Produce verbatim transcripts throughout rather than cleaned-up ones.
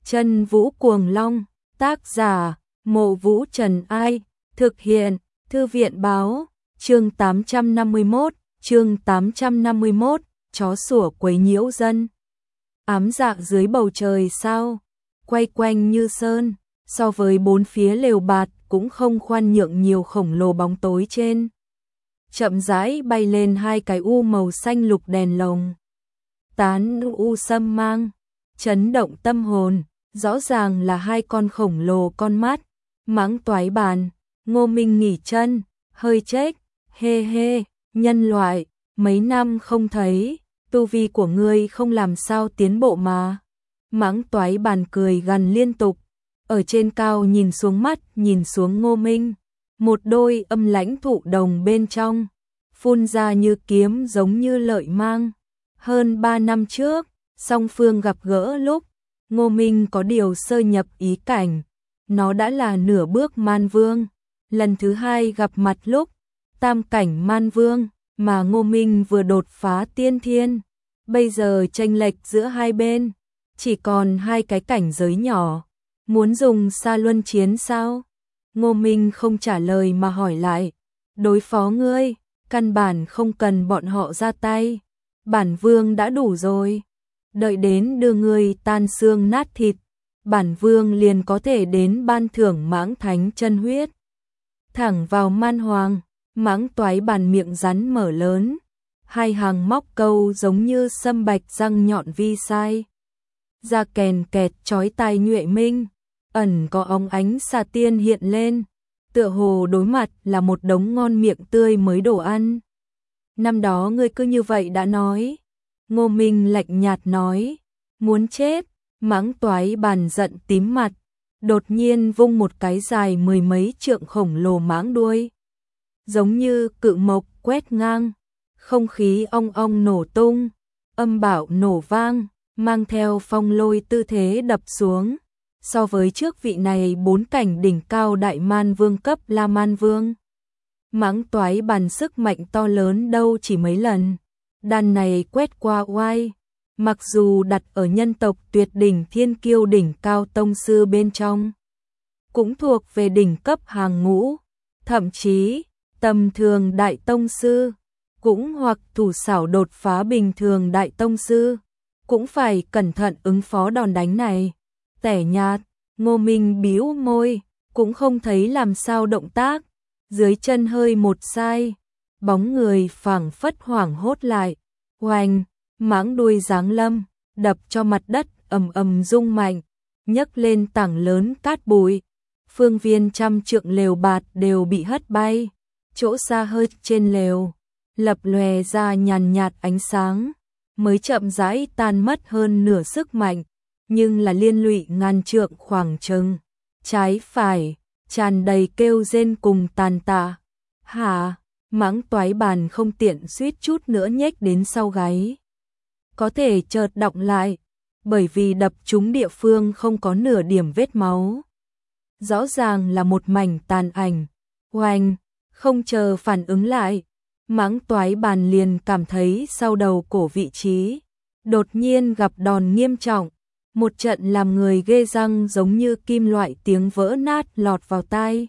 Chân Vũ Cuồng Long, tác giả, Mộ Vũ Trần Ai, thực hiện, Thư viện Báo, chương tám trăm năm mươi mốt, chương tám trăm năm mươi mốt, chó sủa quấy nhiễu dân. Ám dạ dưới bầu trời sao, quay quanh như sơn, so với bốn phía lều bạt cũng không khoan nhượng nhiều khổng lồ bóng tối trên. Chậm rãi bay lên hai cái u màu xanh lục đèn lồng. Tán u sâm mang, chấn động tâm hồn, rõ ràng là hai con khổng lồ con mắt. Mãng toái bàn, Ngô Minh nghỉ chân, hơi chết, hê hê, nhân loại, mấy năm không thấy, tu vi của ngươi không làm sao tiến bộ mà. Mãng toái bàn cười gằn liên tục, ở trên cao nhìn xuống mắt, nhìn xuống Ngô Minh, một đôi âm lãnh thụ đồng bên trong, phun ra như kiếm giống như lợi mang. Hơn ba năm trước, song phương gặp gỡ lúc, Ngô Minh có điều sơ nhập ý cảnh, nó đã là nửa bước man vương. Lần thứ hai gặp mặt lúc, tam cảnh man vương, mà Ngô Minh vừa đột phá tiên thiên. Bây giờ chênh lệch giữa hai bên, chỉ còn hai cái cảnh giới nhỏ. Muốn dùng xa luân chiến sao? Ngô Minh không trả lời mà hỏi lại. Đối phó ngươi, căn bản không cần bọn họ ra tay. Bản vương đã đủ rồi. Đợi đến đưa ngươi tan xương nát thịt, bản vương liền có thể đến ban thưởng mãng thánh chân huyết. Thẳng vào man hoàng, mãng toái bàn miệng rắn mở lớn, hai hàng móc câu giống như sâm bạch răng nhọn vi sai. Da kèn kẹt chói tai nhuệ minh, ẩn có óng ánh xà tiên hiện lên, tựa hồ đối mặt là một đống ngon miệng tươi mới đồ ăn. Năm đó ngươi cứ như vậy đã nói. Ngô Minh lạnh nhạt nói, muốn chết. Mãng toái bàn giận tím mặt, đột nhiên vung một cái dài mười mấy trượng khổng lồ mãng đuôi, giống như cự mộc quét ngang, không khí ong ong nổ tung, âm bạo nổ vang, mang theo phong lôi tư thế đập xuống. So với trước vị này bốn cảnh đỉnh cao đại man vương cấp La Man Vương, mãng toái bàn sức mạnh to lớn đâu chỉ mấy lần. Đàn này quét qua oai, mặc dù đặt ở nhân tộc tuyệt đỉnh thiên kiêu đỉnh cao tông sư bên trong, cũng thuộc về đỉnh cấp hàng ngũ, thậm chí tầm thường đại tông sư, cũng hoặc thủ xảo đột phá bình thường đại tông sư, cũng phải cẩn thận ứng phó đòn đánh này. Tẻ nhạt, Ngô Minh bĩu môi, cũng không thấy làm sao động tác, dưới chân hơi một sai, bóng người phảng phất hoảng hốt lại, oanh, mãng đuôi giáng lâm, đập cho mặt đất ầm ầm rung mạnh, nhấc lên tảng lớn cát bụi, phương viên trăm trượng lều bạt đều bị hất bay, chỗ xa hơi trên lều, lập lòe ra nhàn nhạt ánh sáng, mới chậm rãi tan mất hơn nửa sức mạnh, nhưng là liên lụy ngàn trượng khoảng chừng, trái phải, tràn đầy kêu rên cùng tàn tạ. Hả? Mãng toái bàn không tiện suýt chút nữa nhếch đến sau gáy. Có thể chợt đọng lại, bởi vì đập trúng địa phương không có nửa điểm vết máu. Rõ ràng là một mảnh tàn ảnh. Oanh, không chờ phản ứng lại, mãng toái bàn liền cảm thấy sau đầu cổ vị trí đột nhiên gặp đòn nghiêm trọng. Một trận làm người ghê răng giống như kim loại tiếng vỡ nát lọt vào tai.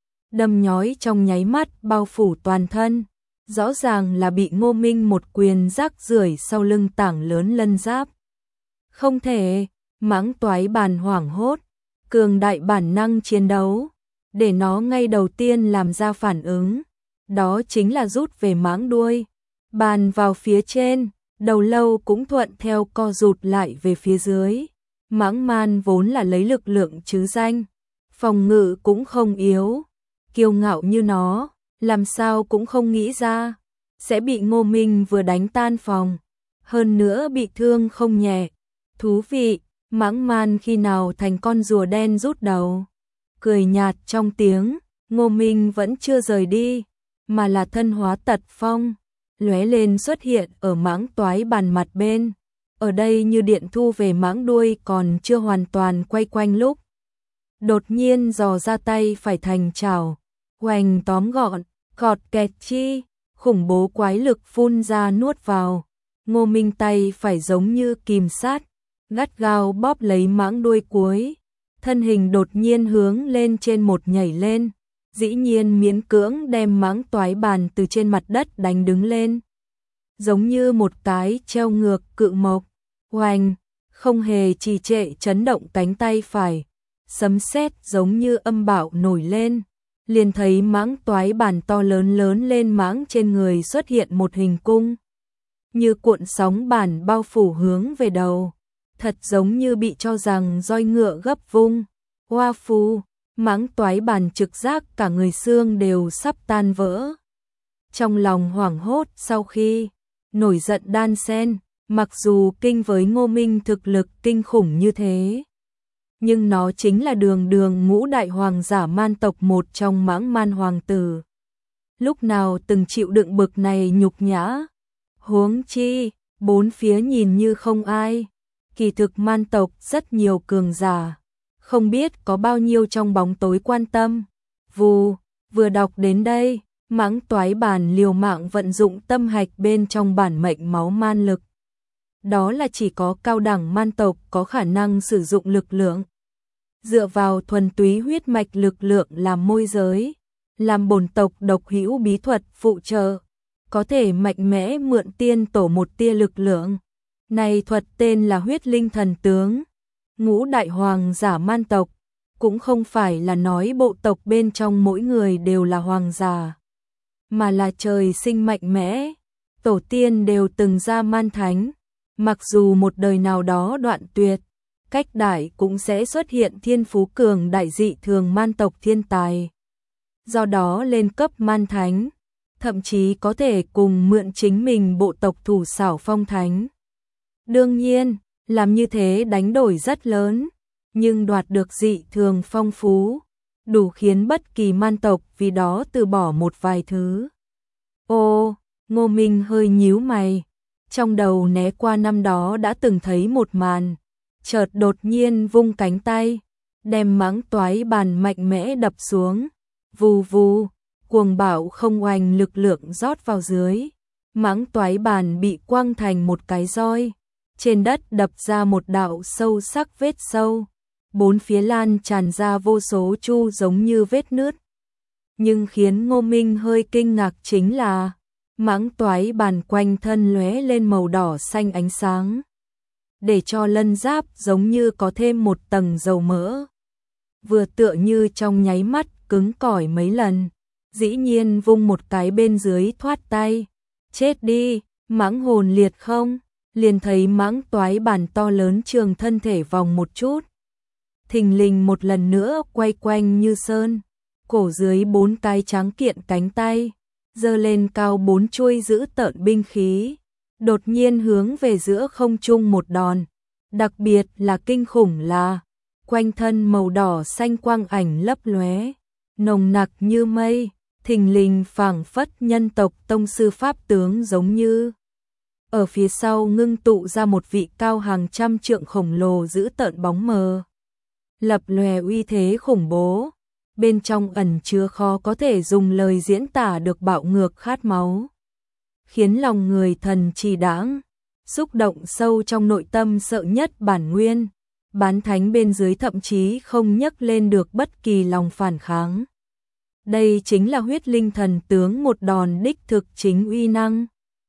Đâm nhói trong nháy mắt bao phủ toàn thân, rõ ràng là bị Ngô Minh một quyền rác rưởi sau lưng tảng lớn lân giáp. Không thể, mãng toái bàn hoảng hốt, cường đại bản năng chiến đấu, để nó ngay đầu tiên làm ra phản ứng, đó chính là rút về mãng đuôi, bàn vào phía trên, đầu lâu cũng thuận theo co rụt lại về phía dưới. Mãng man vốn là lấy lực lượng chứ danh, phòng ngự cũng không yếu, kiêu ngạo như nó, làm sao cũng không nghĩ ra sẽ bị Ngô Minh vừa đánh tan phòng, hơn nữa bị thương không nhẹ. Thú vị, mãng man khi nào thành con rùa đen rút đầu. Cười nhạt trong tiếng, Ngô Minh vẫn chưa rời đi, mà là thân hóa tật phong, lóe lên xuất hiện ở mãng toái bàn mặt bên. Ở đây như điện thu về mãng đuôi còn chưa hoàn toàn quay quanh lúc, đột nhiên giò ra tay phải thành chảo, hoành tóm gọn, gọt kẹt chi, khủng bố quái lực phun ra nuốt vào. Ngô Minh tay phải giống như kìm sát, gắt gao bóp lấy mãng đuôi cuối, thân hình đột nhiên hướng lên trên một nhảy lên, dĩ nhiên miễn cưỡng đem mãng toái bàn từ trên mặt đất đánh đứng lên. Giống như một cái treo ngược cự mộc, oanh, không hề trì trệ chấn động cánh tay phải, sấm sét giống như âm bạo nổi lên, liền thấy mãng toái bàn to lớn lớn lên mãng trên người xuất hiện một hình cung, như cuộn sóng bản bao phủ hướng về đầu, thật giống như bị cho rằng roi ngựa gấp vung. Hoa phu, mãng toái bàn trực giác cả người xương đều sắp tan vỡ. Trong lòng hoảng hốt sau khi nổi giận đan sen, mặc dù kinh với Ngô Minh thực lực kinh khủng như thế, nhưng nó chính là đường đường ngũ đại hoàng giả man tộc một trong mãng man hoàng tử. Lúc nào từng chịu đựng bực này nhục nhã, huống chi, bốn phía nhìn như không ai, kỳ thực man tộc rất nhiều cường giả, không biết có bao nhiêu trong bóng tối quan tâm. Vù, vừa đọc đến đây, mãng toái bàn liều mạng vận dụng tâm hạch bên trong bản mệnh máu man lực. Đó là chỉ có cao đẳng man tộc có khả năng sử dụng lực lượng. Dựa vào thuần túy huyết mạch lực lượng làm môi giới, làm bổn tộc độc hữu bí thuật phụ trợ, có thể mạnh mẽ mượn tiên tổ một tia lực lượng. Này thuật tên là huyết linh thần tướng. Ngũ đại hoàng giả man tộc, cũng không phải là nói bộ tộc bên trong mỗi người đều là hoàng giả, mà là trời sinh mạnh mẽ, tổ tiên đều từng ra man thánh, mặc dù một đời nào đó đoạn tuyệt, cách đại cũng sẽ xuất hiện thiên phú cường đại dị thường man tộc thiên tài. Do đó lên cấp man thánh, thậm chí có thể cùng mượn chính mình bộ tộc thủ xảo phong thánh. Đương nhiên, làm như thế đánh đổi rất lớn, nhưng đoạt được dị thường phong phú, đủ khiến bất kỳ man tộc vì đó từ bỏ một vài thứ. Ô, Ngô Minh hơi nhíu mày, trong đầu né qua năm đó đã từng thấy một màn, chợt đột nhiên vung cánh tay, đem mãng toái bàn mạnh mẽ đập xuống, vù vù, cuồng bạo không oanh lực lượng rót vào dưới, mãng toái bàn bị quăng thành một cái roi. Trên đất đập ra một đạo sâu sắc vết sâu, bốn phía lan tràn ra vô số chu giống như vết nứt. Nhưng khiến Ngô Minh hơi kinh ngạc chính là, mãng toái bàn quanh thân lóe lên màu đỏ xanh ánh sáng, để cho lân giáp giống như có thêm một tầng dầu mỡ. Vừa tựa như trong nháy mắt cứng cỏi mấy lần, dĩ nhiên vung một cái bên dưới thoát tay. Chết đi, mãng hồn liệt không? Liền thấy mãng toái bàn to lớn trường thân thể vòng một chút, thình lình một lần nữa quay quanh như sơn, cổ dưới bốn cái tráng kiện cánh tay, giơ lên cao bốn chuôi giữ tợn binh khí, đột nhiên hướng về giữa không trung một đòn. Đặc biệt là kinh khủng là, quanh thân màu đỏ xanh quang ảnh lấp lóe, nồng nặc như mây, thình lình phảng phất nhân tộc tông sư pháp tướng giống như. Ở phía sau ngưng tụ ra một vị cao hàng trăm trượng khổng lồ giữ tợn bóng mờ, lập lòe uy thế khủng bố, bên trong ẩn chứa khó có thể dùng lời diễn tả được bạo ngược khát máu, khiến lòng người thần trì đãng, xúc động sâu trong nội tâm sợ nhất bản nguyên, bán thánh bên dưới thậm chí không nhấc lên được bất kỳ lòng phản kháng. Đây chính là huyết linh thần tướng một đòn đích thực chính uy năng.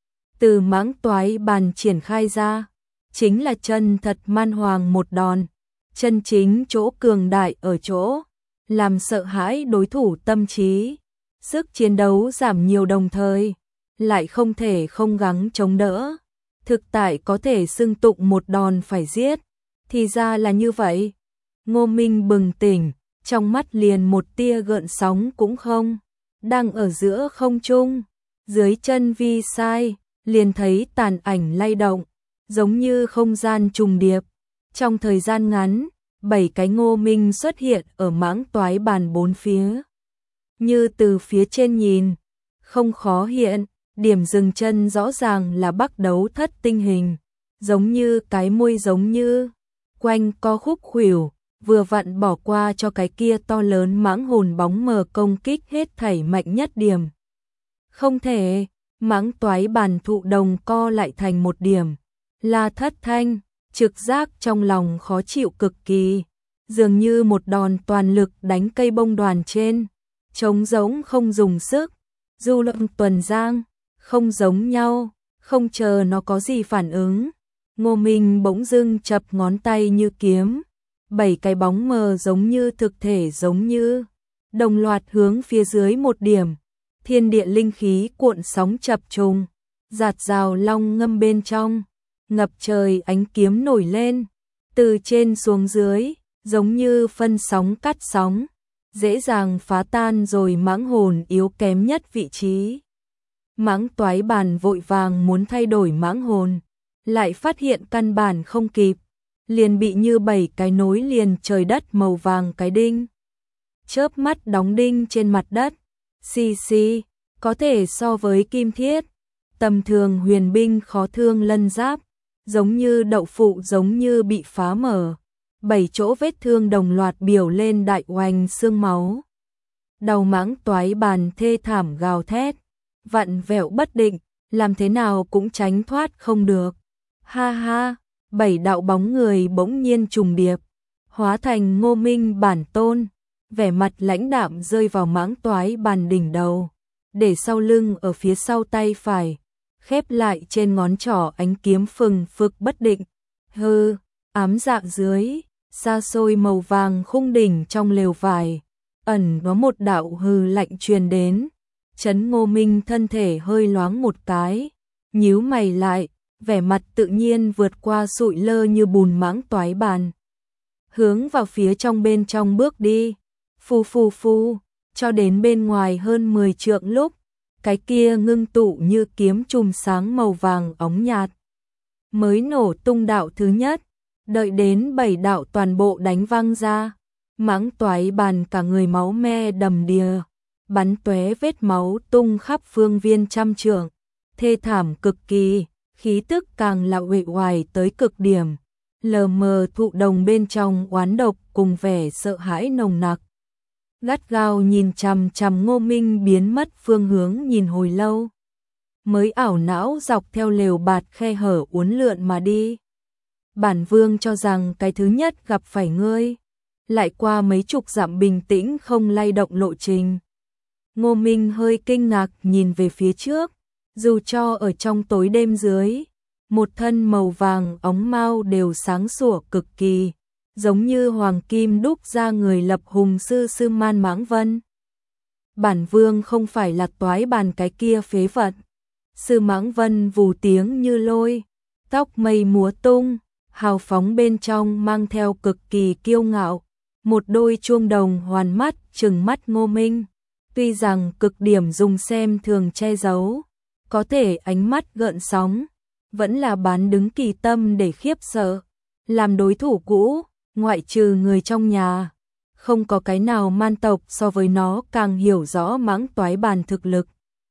Từ mãng toái bàn triển khai ra, chính là chân thật man hoàng một đòn, chân chính chỗ cường đại ở chỗ, làm sợ hãi đối thủ tâm trí, sức chiến đấu giảm nhiều đồng thời, lại không thể không gắng chống đỡ, thực tại có thể xưng tụng một đòn phải giết, thì ra là như vậy. Ngô Minh bừng tỉnh, trong mắt liền một tia gợn sóng cũng không, đang ở giữa không trung, dưới chân vi sai, liền thấy tàn ảnh lay động, giống như không gian trùng điệp. Trong thời gian ngắn, bảy cái Ngô Minh xuất hiện ở mãng toái bàn bốn phía. Như từ phía trên nhìn, không khó hiện, điểm dừng chân rõ ràng là Bắc Đấu Thất tinh hình, giống như cái môi giống như, quanh co khúc khuỷu, vừa vặn bỏ qua cho cái kia to lớn mãng hồn bóng mờ công kích hết thảy mạnh nhất điểm. Không thể, mãng toái bàn thụ đồng co lại thành một điểm, là thất thanh, trực giác trong lòng khó chịu cực kỳ, dường như một đòn toàn lực đánh cây bông đoàn trên, trống rỗng không dùng sức. Du Lâm Tuần Giang, không giống nhau, không chờ nó có gì phản ứng. Ngô Minh bỗng dưng chập ngón tay như kiếm, bảy cái bóng mờ giống như thực thể giống như, đồng loạt hướng phía dưới một điểm, thiên địa linh khí cuộn sóng chập trùng, giạt rào long ngâm bên trong, ngập trời ánh kiếm nổi lên, từ trên xuống dưới, giống như phân sóng cắt sóng, dễ dàng phá tan rồi mãng hồn yếu kém nhất vị trí. Mãng Toái Bàn vội vàng muốn thay đổi mãng hồn, lại phát hiện căn bản không kịp, liền bị như bảy cái nối liền trời đất màu vàng cái đinh. Chớp mắt đóng đinh trên mặt đất, xì xì, có thể so với kim thiết, tầm thường huyền binh khó thương lân giáp, giống như đậu phụ giống như bị phá mở, bảy chỗ vết thương đồng loạt biểu lên đại oanh xương máu. Đầu Mãng Toái Bàn thê thảm gào thét, vặn vẹo bất định, làm thế nào cũng tránh thoát không được. Ha ha, bảy đạo bóng người bỗng nhiên trùng điệp, hóa thành Ngô Minh bản tôn, vẻ mặt lãnh đạm rơi vào Mãng Toái Bàn đỉnh đầu, để sau lưng ở phía sau tay phải, khép lại trên ngón trỏ ánh kiếm phừng phực bất định. Hư, ám dạ dưới, xa xôi màu vàng khung đỉnh trong lều vải, ẩn có một đạo hư lạnh truyền đến. Chấn Ngô Minh thân thể hơi loáng một cái, nhíu mày lại, vẻ mặt tự nhiên vượt qua sụi lơ như bùn Mãng Toái Bàn, hướng vào phía trong bên trong bước đi, phù phù phù, cho đến bên ngoài hơn mười trượng lúc, cái kia ngưng tụ như kiếm chùm sáng màu vàng óng nhạt, mới nổ tung đạo thứ nhất, đợi đến bảy đạo toàn bộ đánh văng ra, Mãng Toái Bàn cả người máu me đầm đìa, bắn tóe vết máu tung khắp phương viên trăm trượng, thê thảm cực kỳ, khí tức càng là uể oải tới cực điểm, lờ mờ thụ đồng bên trong oán độc cùng vẻ sợ hãi nồng nặc. Gắt gao nhìn chằm chằm Ngô Minh biến mất phương hướng nhìn hồi lâu, mới ảo não dọc theo lều bạt khe hở uốn lượn mà đi. Bản Vương cho rằng cái thứ nhất gặp phải ngươi, lại qua mấy chục dặm bình tĩnh không lay động lộ trình. Ngô Minh hơi kinh ngạc nhìn về phía trước, dù cho ở trong tối đêm dưới, một thân màu vàng óng mao đều sáng sủa cực kỳ, giống như hoàng kim đúc ra người lập hùng sư sư man Mãng Vân. Bản Vương không phải là Toái Bàn cái kia phế vật. Sư Mãng Vân vù tiếng như lôi, tóc mây múa tung, hào phóng bên trong mang theo cực kỳ kiêu ngạo, một đôi chuông đồng hoàn mắt trừng mắt Ngô Minh. Tuy rằng cực điểm dùng xem thường che giấu, có thể ánh mắt gợn sóng, vẫn là bán đứng kỳ tâm để khiếp sợ. Làm đối thủ cũ, ngoại trừ người trong nhà, không có cái nào man tộc so với nó càng hiểu rõ Mãng Toái Bàn thực lực.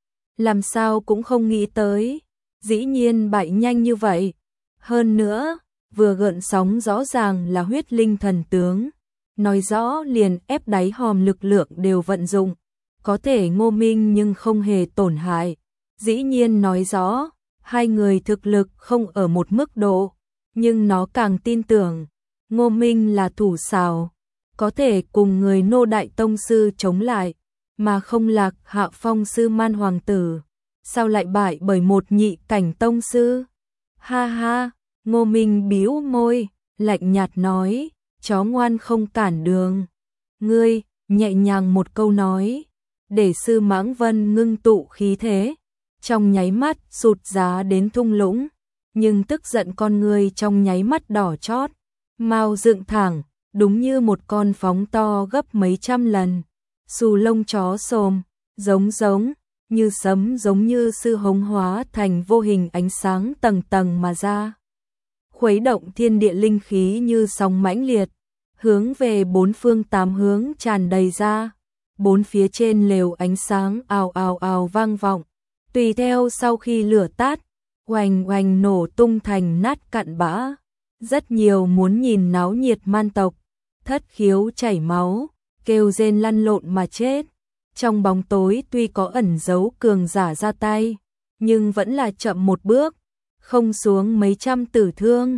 Làm sao cũng không nghĩ tới, dĩ nhiên bại nhanh như vậy. Hơn nữa, vừa gợn sóng rõ ràng là huyết linh thần tướng, nói rõ liền ép đáy hòm lực lượng đều vận dụng. Có thể Ngô Minh nhưng không hề tổn hại, dĩ nhiên nói rõ, hai người thực lực không ở một mức độ, nhưng nó càng tin tưởng, Ngô Minh là thủ xảo, có thể cùng người nô đại tông sư chống lại, mà không lạc hạ phong sư man hoàng tử, sao lại bại bởi một nhị cảnh tông sư. Ha ha, Ngô Minh bĩu môi, lạnh nhạt nói, chó ngoan không cản đường. Ngươi, nhẹ nhàng một câu nói, để sư Mãng Vân ngưng tụ khí thế, trong nháy mắt sụt giá đến thung lũng, nhưng tức giận con người trong nháy mắt đỏ chót, mau dựng thẳng, đúng như một con phóng to gấp mấy trăm lần, xù lông chó xồm, giống giống, như sấm giống như sư hống hóa thành vô hình ánh sáng tầng tầng mà ra. Khuấy động thiên địa linh khí như sóng mãnh liệt, hướng về bốn phương tám hướng tràn đầy ra. Bốn phía trên lều ánh sáng ào ào ào vang vọng, tùy theo sau khi lửa tắt, oành oành nổ tung thành nát cặn bã. Rất nhiều muốn nhìn náo nhiệt man tộc, thất khiếu chảy máu, kêu rên lăn lộn mà chết. Trong bóng tối tuy có ẩn giấu cường giả ra tay, nhưng vẫn là chậm một bước, không xuống mấy trăm tử thương.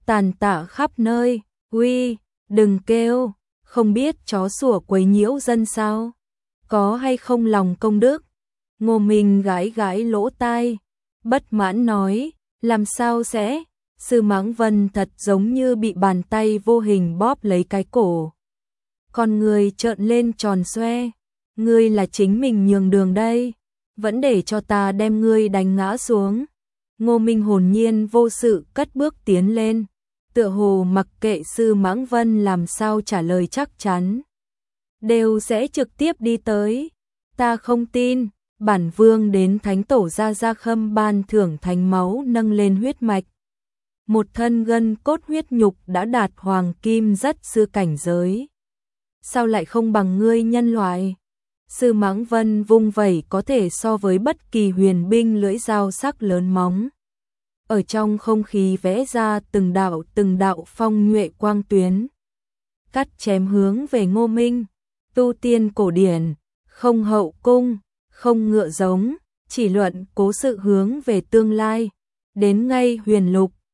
tàn tạ khắp nơi, uy, đừng kêu, không biết chó sủa quấy nhiễu dân sao? Có hay không lòng công đức? Ngô Minh gãi gãi lỗ tai, bất mãn nói, làm sao sẽ? Sư Mãng Vân thật giống như bị bàn tay vô hình bóp lấy cái cổ. Con người trợn lên tròn xoe, ngươi là chính mình nhường đường đây, vẫn để cho ta đem ngươi đánh ngã xuống. Ngô Minh hồn nhiên vô sự cất bước tiến lên, tựa hồ mặc kệ Sư Mãng Vân làm sao trả lời chắc chắn, đều sẽ trực tiếp đi tới. Ta không tin. Bản vương đến thánh tổ Gia Gia Khâm ban thưởng thánh máu nâng lên huyết mạch. Một thân gân cốt huyết nhục đã đạt hoàng kim rất sư cảnh giới. Sao lại không bằng ngươi nhân loại? Sư Mãng Vân vung vẩy có thể so với bất kỳ huyền binh lưỡi dao sắc lớn móng. Ở trong không khí vẽ ra từng đạo từng đạo phong nhuệ quang tuyến. Cắt chém hướng về Ngô Minh. Tu tiên cổ điển, không hậu cung, không ngựa giống, chỉ luận cố sự hướng về tương lai. Đến ngay huyền lục,